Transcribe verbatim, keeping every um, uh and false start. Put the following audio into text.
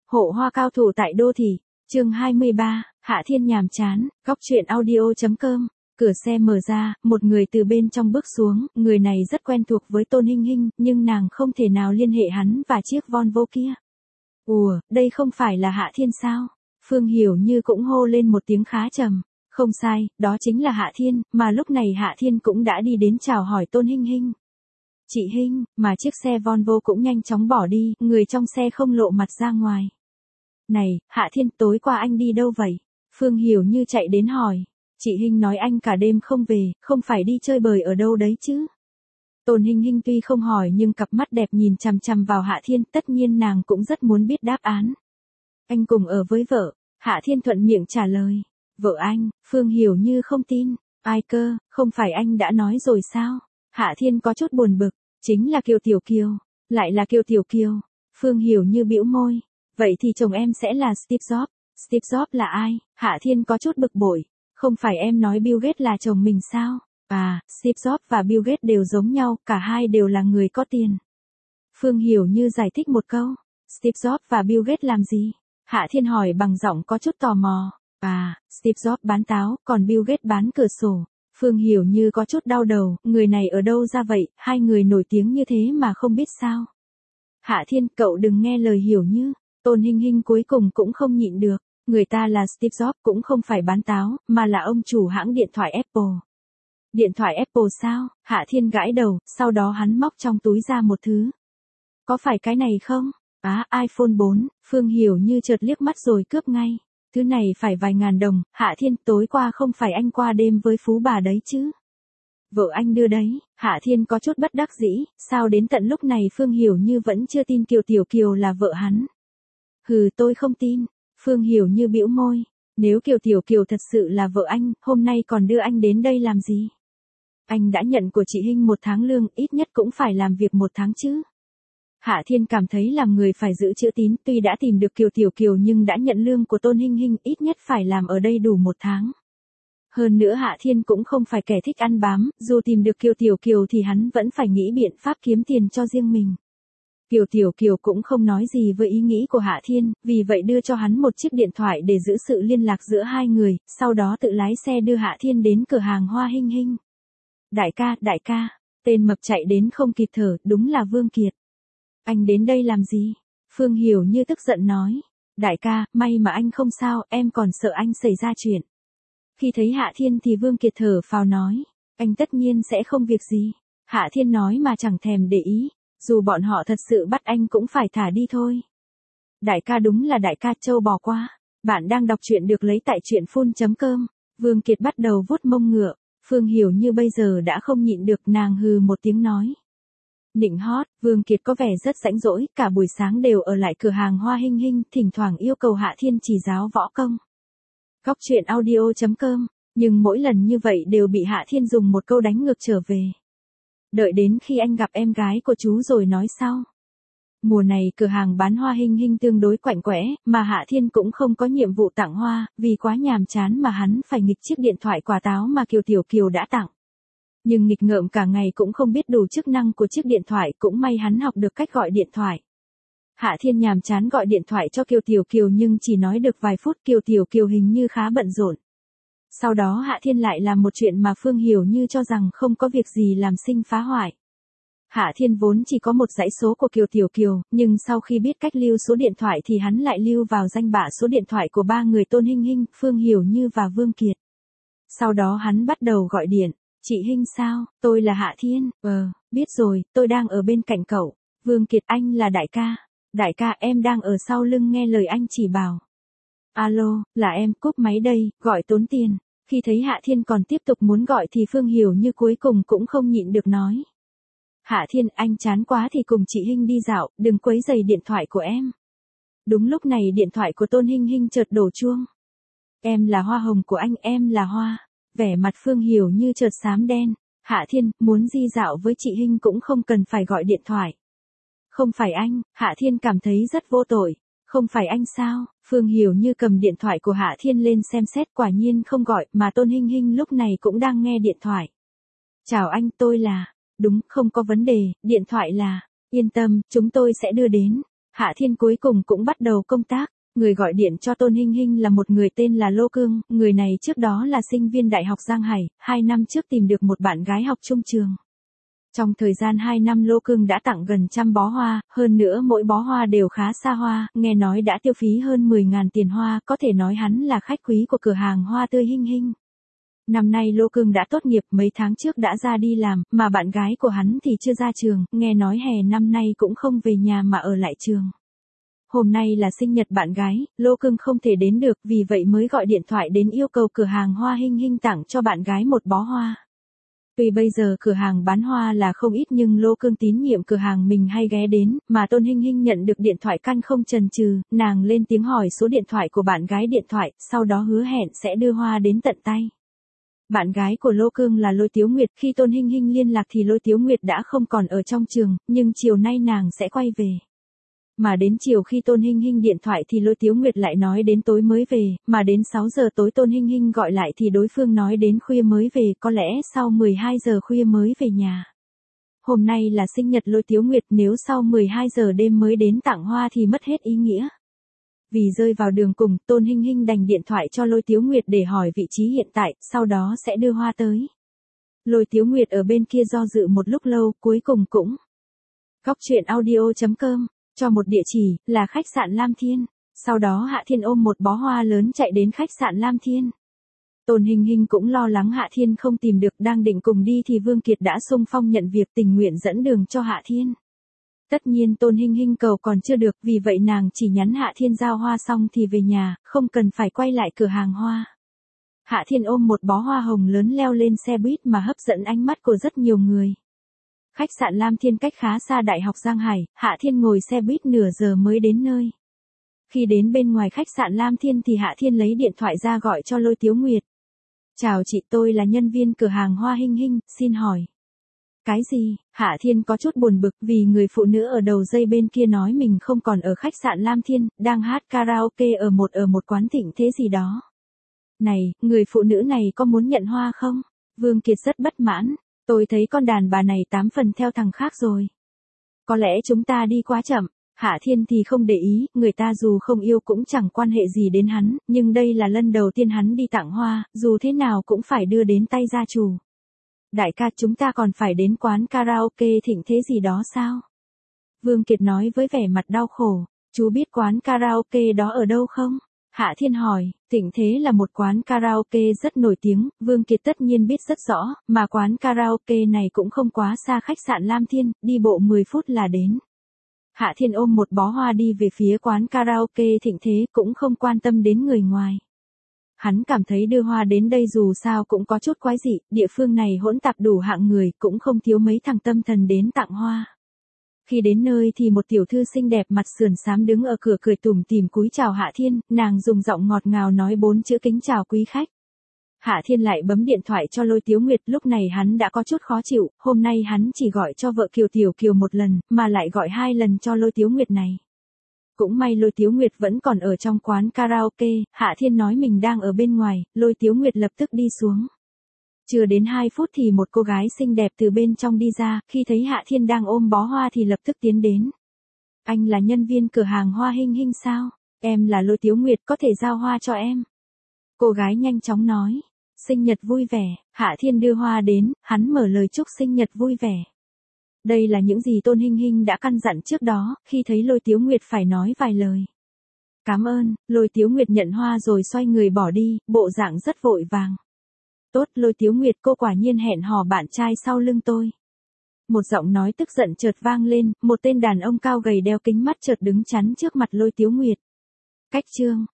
Hộ hoa cao thủ tại đô thị, chương hai mươi ba, Hạ Thiên nhàm chán, góc truyện audio.com. Cửa xe mở ra, một người từ bên trong bước xuống, người này rất quen thuộc với Tôn Hinh Hinh, nhưng nàng không thể nào liên hệ hắn và chiếc Volvo kia. Ủa, đây không phải là Hạ Thiên sao? Phương Hiểu Như cũng hô lên một tiếng khá trầm. Không sai, đó chính là Hạ Thiên, mà lúc này Hạ Thiên cũng đã đi đến chào hỏi Tôn Hinh Hinh. Chị Hinh, mà chiếc xe Volvo cũng nhanh chóng bỏ đi, người trong xe không lộ mặt ra ngoài. Này, Hạ Thiên, tối qua anh đi đâu vậy? Phương Hiểu Như chạy đến hỏi. Chị Hinh nói anh cả đêm không về, không phải đi chơi bời ở đâu đấy chứ? Tôn Hinh Hinh tuy không hỏi nhưng cặp mắt đẹp nhìn chằm chằm vào Hạ Thiên, tất nhiên nàng cũng rất muốn biết đáp án. Anh cùng ở với vợ, Hạ Thiên thuận miệng trả lời. Vợ anh, Phương Hiểu Như không tin. Ai cơ, không phải anh đã nói rồi sao? Hạ Thiên có chút buồn bực, chính là Kiều Tiểu Kiều, lại là Kiều Tiểu Kiều. Phương Hiểu Như bĩu môi, vậy thì chồng em sẽ là Steve Jobs. Steve Jobs là ai? Hạ Thiên có chút bực bội, không phải em nói Bill Gates là chồng mình sao? À, Steve Jobs và Bill Gates đều giống nhau, cả hai đều là người có tiền. Phương Hiểu Như giải thích một câu, Steve Jobs và Bill Gates làm gì? Hạ Thiên hỏi bằng giọng có chút tò mò. À, Steve Jobs bán táo, còn Bill Gates bán cửa sổ. Phương Hiểu Như có chút đau đầu, người này ở đâu ra vậy, hai người nổi tiếng như thế mà không biết sao. Hạ Thiên, cậu đừng nghe lời Hiểu Như. Tôn Hinh Hinh cuối cùng cũng không nhịn được, người ta là Steve Jobs cũng không phải bán táo, mà là ông chủ hãng điện thoại Apple. Điện thoại Apple sao? Hạ Thiên gãi đầu, sau đó hắn móc trong túi ra một thứ. Có phải cái này không? Á, à, iPhone bốn, Phương Hiểu Như chợt liếc mắt rồi cướp ngay. Thứ này phải vài ngàn đồng, Hạ Thiên, tối qua không phải anh qua đêm với phú bà đấy chứ? Vợ anh đưa đấy. Hạ Thiên có chút bất đắc dĩ, sao đến tận lúc này Phương Hiểu Như vẫn chưa tin Kiều Tiểu Kiều là vợ hắn? Hừ, tôi không tin. Phương Hiểu Như bĩu môi, nếu Kiều Tiểu Kiều thật sự là vợ anh, hôm nay còn đưa anh đến đây làm gì? Anh đã nhận của chị Hinh một tháng lương, ít nhất cũng phải làm việc một tháng chứ. Hạ Thiên cảm thấy làm người phải giữ chữ tín, tuy đã tìm được Kiều Tiểu Kiều nhưng đã nhận lương của Tôn Hinh Hinh, ít nhất phải làm ở đây đủ một tháng. Hơn nữa Hạ Thiên cũng không phải kẻ thích ăn bám, dù tìm được Kiều Tiểu Kiều thì hắn vẫn phải nghĩ biện pháp kiếm tiền cho riêng mình. Kiều Tiểu Kiều cũng không nói gì với ý nghĩ của Hạ Thiên, vì vậy đưa cho hắn một chiếc điện thoại để giữ sự liên lạc giữa hai người, sau đó tự lái xe đưa Hạ Thiên đến cửa hàng Hoa Hinh Hinh. Đại ca, đại ca, tên mập chạy đến không kịp thở, đúng là Vương Kiệt. Anh đến đây làm gì? Phương Hiểu Như tức giận nói. Đại ca, may mà anh không sao, em còn sợ anh xảy ra chuyện. Khi thấy Hạ Thiên thì Vương Kiệt thở phào nói. Anh tất nhiên sẽ không việc gì. Hạ Thiên nói mà chẳng thèm để ý. Dù bọn họ thật sự bắt anh cũng phải thả đi thôi. Đại ca đúng là đại ca, châu bò qua. Bạn đang đọc truyện được lấy tại truyện phun chấm com. Vương Kiệt bắt đầu vuốt mông ngựa. Phương Hiểu Như bây giờ đã không nhịn được, nàng hừ một tiếng nói. Nịnh hót, Vương Kiệt có vẻ rất rãnh rỗi, cả buổi sáng đều ở lại cửa hàng Hoa Hinh Hinh, thỉnh thoảng yêu cầu Hạ Thiên chỉ giáo võ công. Góc truyện audio.com, nhưng mỗi lần như vậy đều bị Hạ Thiên dùng một câu đánh ngược trở về. Đợi đến khi anh gặp em gái của chú rồi nói sau. Mùa này cửa hàng bán Hoa Hinh Hinh tương đối quạnh quẽ, mà Hạ Thiên cũng không có nhiệm vụ tặng hoa, vì quá nhàm chán mà hắn phải nghịch chiếc điện thoại quả táo mà Kiều Tiểu Kiều đã tặng. Nhưng nghịch ngợm cả ngày cũng không biết đủ chức năng của chiếc điện thoại, cũng may hắn học được cách gọi điện thoại. Hạ Thiên nhàm chán gọi điện thoại cho Kiều Tiểu Kiều nhưng chỉ nói được vài phút, Kiều Tiểu Kiều hình như khá bận rộn. Sau đó Hạ Thiên lại làm một chuyện mà Phương Hiểu Như cho rằng không có việc gì làm sinh phá hoại. Hạ Thiên vốn chỉ có một dãy số của Kiều Tiểu Kiều, nhưng sau khi biết cách lưu số điện thoại thì hắn lại lưu vào danh bạ số điện thoại của ba người Tôn Hinh Hinh, Phương Hiểu Như và Vương Kiệt. Sau đó hắn bắt đầu gọi điện. Chị Hinh sao, tôi là Hạ Thiên. Ờ, biết rồi, tôi đang ở bên cạnh cậu. Vương Kiệt, anh là đại ca. Đại ca, em đang ở sau lưng nghe lời anh chỉ bảo. Alo, là em, cúp máy đây, gọi tốn tiền. Khi thấy Hạ Thiên còn tiếp tục muốn gọi thì Phương Hiểu Như cuối cùng cũng không nhịn được nói. Hạ Thiên, anh chán quá thì cùng chị Hinh đi dạo, đừng quấy rầy điện thoại của em. Đúng lúc này điện thoại của Tôn Hinh Hinh chợt đổ chuông. Em là hoa hồng của anh, em là hoa. Vẻ mặt Phương Hiểu Như chợt xám đen. Hạ Thiên, muốn đi dạo với chị Hinh cũng không cần phải gọi điện thoại. Không phải anh, Hạ Thiên cảm thấy rất vô tội. Không phải anh sao? Phương Hiểu Như cầm điện thoại của Hạ Thiên lên xem xét, quả nhiên không gọi, mà Tôn Hinh Hinh lúc này cũng đang nghe điện thoại. Chào anh, tôi là... Đúng, không có vấn đề, điện thoại là... Yên tâm, chúng tôi sẽ đưa đến. Hạ Thiên cuối cùng cũng bắt đầu công tác. Người gọi điện cho Tôn Hinh Hinh là một người tên là Lô Cương, người này trước đó là sinh viên Đại học Giang Hải, hai năm trước tìm được một bạn gái học chung trường. Trong thời gian hai năm Lô Cương đã tặng gần trăm bó hoa, hơn nữa mỗi bó hoa đều khá xa hoa, nghe nói đã tiêu phí hơn mười ngàn tiền hoa, có thể nói hắn là khách quý của cửa hàng hoa tươi Hinh Hinh. Năm nay Lô Cương đã tốt nghiệp, mấy tháng trước đã ra đi làm, mà bạn gái của hắn thì chưa ra trường, nghe nói hè năm nay cũng không về nhà mà ở lại trường. Hôm nay là sinh nhật bạn gái, Lô Cương không thể đến được, vì vậy mới gọi điện thoại đến yêu cầu cửa hàng hoa Hinh Hinh tặng cho bạn gái một bó hoa. Tuy bây giờ cửa hàng bán hoa là không ít nhưng Lô Cương tín nhiệm cửa hàng mình hay ghé đến, mà Tôn Hinh Hinh nhận được điện thoại căn không chần chừ, nàng lên tiếng hỏi số điện thoại của bạn gái điện thoại, sau đó hứa hẹn sẽ đưa hoa đến tận tay. Bạn gái của Lô Cương là Lôi Tiếu Nguyệt, khi Tôn Hinh Hinh liên lạc thì Lôi Tiếu Nguyệt đã không còn ở trong trường, nhưng chiều nay nàng sẽ quay về. Mà đến chiều khi Tôn Hinh Hinh điện thoại thì Lôi Tiếu Nguyệt lại nói đến tối mới về, mà đến sáu giờ tối Tôn Hinh Hinh gọi lại thì đối phương nói đến khuya mới về, có lẽ sau mười hai giờ khuya mới về nhà. Hôm nay là sinh nhật Lôi Tiếu Nguyệt, nếu sau mười hai giờ đêm mới đến tặng hoa thì mất hết ý nghĩa. Vì rơi vào đường cùng, Tôn Hinh Hinh đành điện thoại cho Lôi Tiếu Nguyệt để hỏi vị trí hiện tại, sau đó sẽ đưa hoa tới. Lôi Tiếu Nguyệt ở bên kia do dự một lúc lâu, cuối cùng cũng góc truyện audio chấm com cho một địa chỉ là khách sạn Lam Thiên. Sau đó Hạ Thiên ôm một bó hoa lớn chạy đến khách sạn Lam Thiên. Tôn Hinh Hinh cũng lo lắng Hạ Thiên không tìm được, đang định cùng đi thì Vương Kiệt đã xung phong nhận việc, tình nguyện dẫn đường cho Hạ Thiên. Tất nhiên Tôn Hinh Hinh cầu còn chưa được, vì vậy nàng chỉ nhắn Hạ Thiên giao hoa xong thì về nhà, không cần phải quay lại cửa hàng hoa. Hạ Thiên ôm một bó hoa hồng lớn leo lên xe buýt mà hấp dẫn ánh mắt của rất nhiều người. Khách sạn Lam Thiên cách khá xa Đại học Giang Hải, Hạ Thiên ngồi xe buýt nửa giờ mới đến nơi. Khi đến bên ngoài khách sạn Lam Thiên thì Hạ Thiên lấy điện thoại ra gọi cho Lôi Tiếu Nguyệt. Chào chị, tôi là nhân viên cửa hàng hoa Hinh Hinh, xin hỏi. Cái gì? Hạ Thiên có chút buồn bực vì người phụ nữ ở đầu dây bên kia nói mình không còn ở khách sạn Lam Thiên, đang hát karaoke ở một ở một quán thịnh thế gì đó. Này, người phụ nữ này có muốn nhận hoa không? Vương Kiệt rất bất mãn. Tôi thấy con đàn bà này tám phần theo thằng khác rồi. Có lẽ chúng ta đi quá chậm. Hạ Thiên thì không để ý, người ta dù không yêu cũng chẳng quan hệ gì đến hắn, nhưng đây là lần đầu tiên hắn đi tặng hoa, dù thế nào cũng phải đưa đến tay gia chủ. Đại ca, chúng ta còn phải đến quán karaoke thịnh thế gì đó sao? Vương Kiệt nói với vẻ mặt đau khổ. Chú biết quán karaoke đó ở đâu không? Hạ Thiên hỏi. Thịnh Thế là một quán karaoke rất nổi tiếng, Vương Kiệt tất nhiên biết rất rõ, mà quán karaoke này cũng không quá xa khách sạn Lam Thiên, đi bộ mười phút là đến. Hạ Thiên ôm một bó hoa đi về phía quán karaoke Thịnh Thế, cũng không quan tâm đến người ngoài. Hắn cảm thấy đưa hoa đến đây dù sao cũng có chút quái dị, địa phương này hỗn tạp đủ hạng người, cũng không thiếu mấy thằng tâm thần đến tặng hoa. Khi đến nơi thì một tiểu thư xinh đẹp mặt sườn xám đứng ở cửa cười tủm tỉm cúi chào Hạ Thiên, nàng dùng giọng ngọt ngào nói bốn chữ kính chào quý khách. Hạ Thiên lại bấm điện thoại cho Lôi Tiếu Nguyệt, lúc này hắn đã có chút khó chịu, hôm nay hắn chỉ gọi cho vợ Kiều Tiểu Kiều một lần, mà lại gọi hai lần cho Lôi Tiếu Nguyệt này. Cũng may Lôi Tiếu Nguyệt vẫn còn ở trong quán karaoke, Hạ Thiên nói mình đang ở bên ngoài, Lôi Tiếu Nguyệt lập tức đi xuống. Chưa đến hai phút thì một cô gái xinh đẹp từ bên trong đi ra, khi thấy Hạ Thiên đang ôm bó hoa thì lập tức tiến đến. Anh là nhân viên cửa hàng hoa Hinh Hinh sao? Em là Lôi Tiếu Nguyệt, có thể giao hoa cho em. Cô gái nhanh chóng nói. Sinh nhật vui vẻ. Hạ Thiên đưa hoa đến, hắn mở lời chúc sinh nhật vui vẻ. Đây là những gì Tôn Hinh Hinh đã căn dặn trước đó, khi thấy Lôi Tiếu Nguyệt phải nói vài lời. Cảm ơn. Lôi Tiếu Nguyệt nhận hoa rồi xoay người bỏ đi, bộ dạng rất vội vàng. Tốt, Lôi Tiếu Nguyệt, cô quả nhiên hẹn hò bạn trai sau lưng tôi. Một giọng nói tức giận chợt vang lên, một tên đàn ông cao gầy đeo kính mắt chợt đứng chắn trước mặt Lôi Tiếu Nguyệt. Cách chương